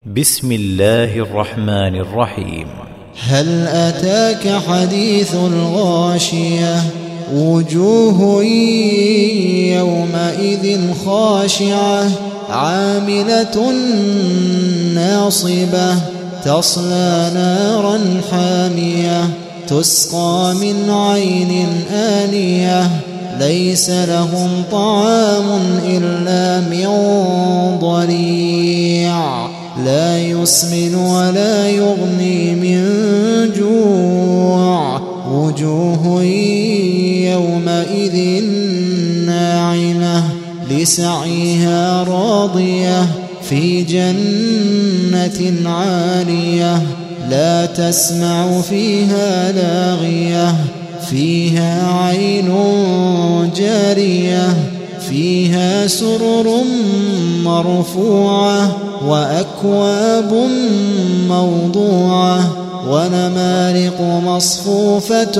بسم الله الرحمن الرحيم. هل أتاك حديث الغاشية وجوه يومئذ خاشعة عاملة ناصبة تصلى نارا حامية تسقى من عين آنية ليس لهم طعام إلا من ضريع لا يسمن ولا يغني من جوع وجوه يومئذ ناعمة لسعيها راضية في جنة عالية لا تسمع فيها لاغية فيها عين جارية فيها سرر مرفوعة وأكواب موضوعة ونمارق مصفوفة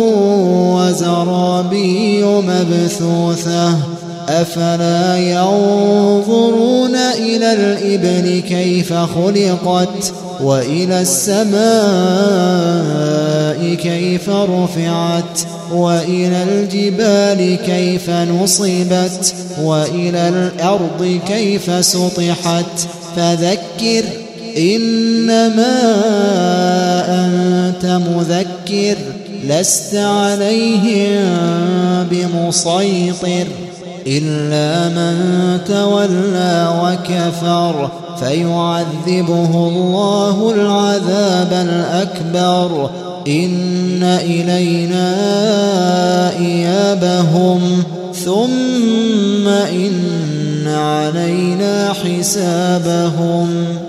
وزرابي مبثوثة أفلا ينظرون إلى الإبل كيف خلقت وإلى السماء كيف رفعت وإلى الجبال كيف نصبت وإلى الأرض كيف سطحت فذكر إنما أنت مذكر لست عليهم بمسيطر إلا من تولى وكفر فيعذبه الله العذاب الأكبر إن إلينا إيابهم ثم إن علينا حسابهم.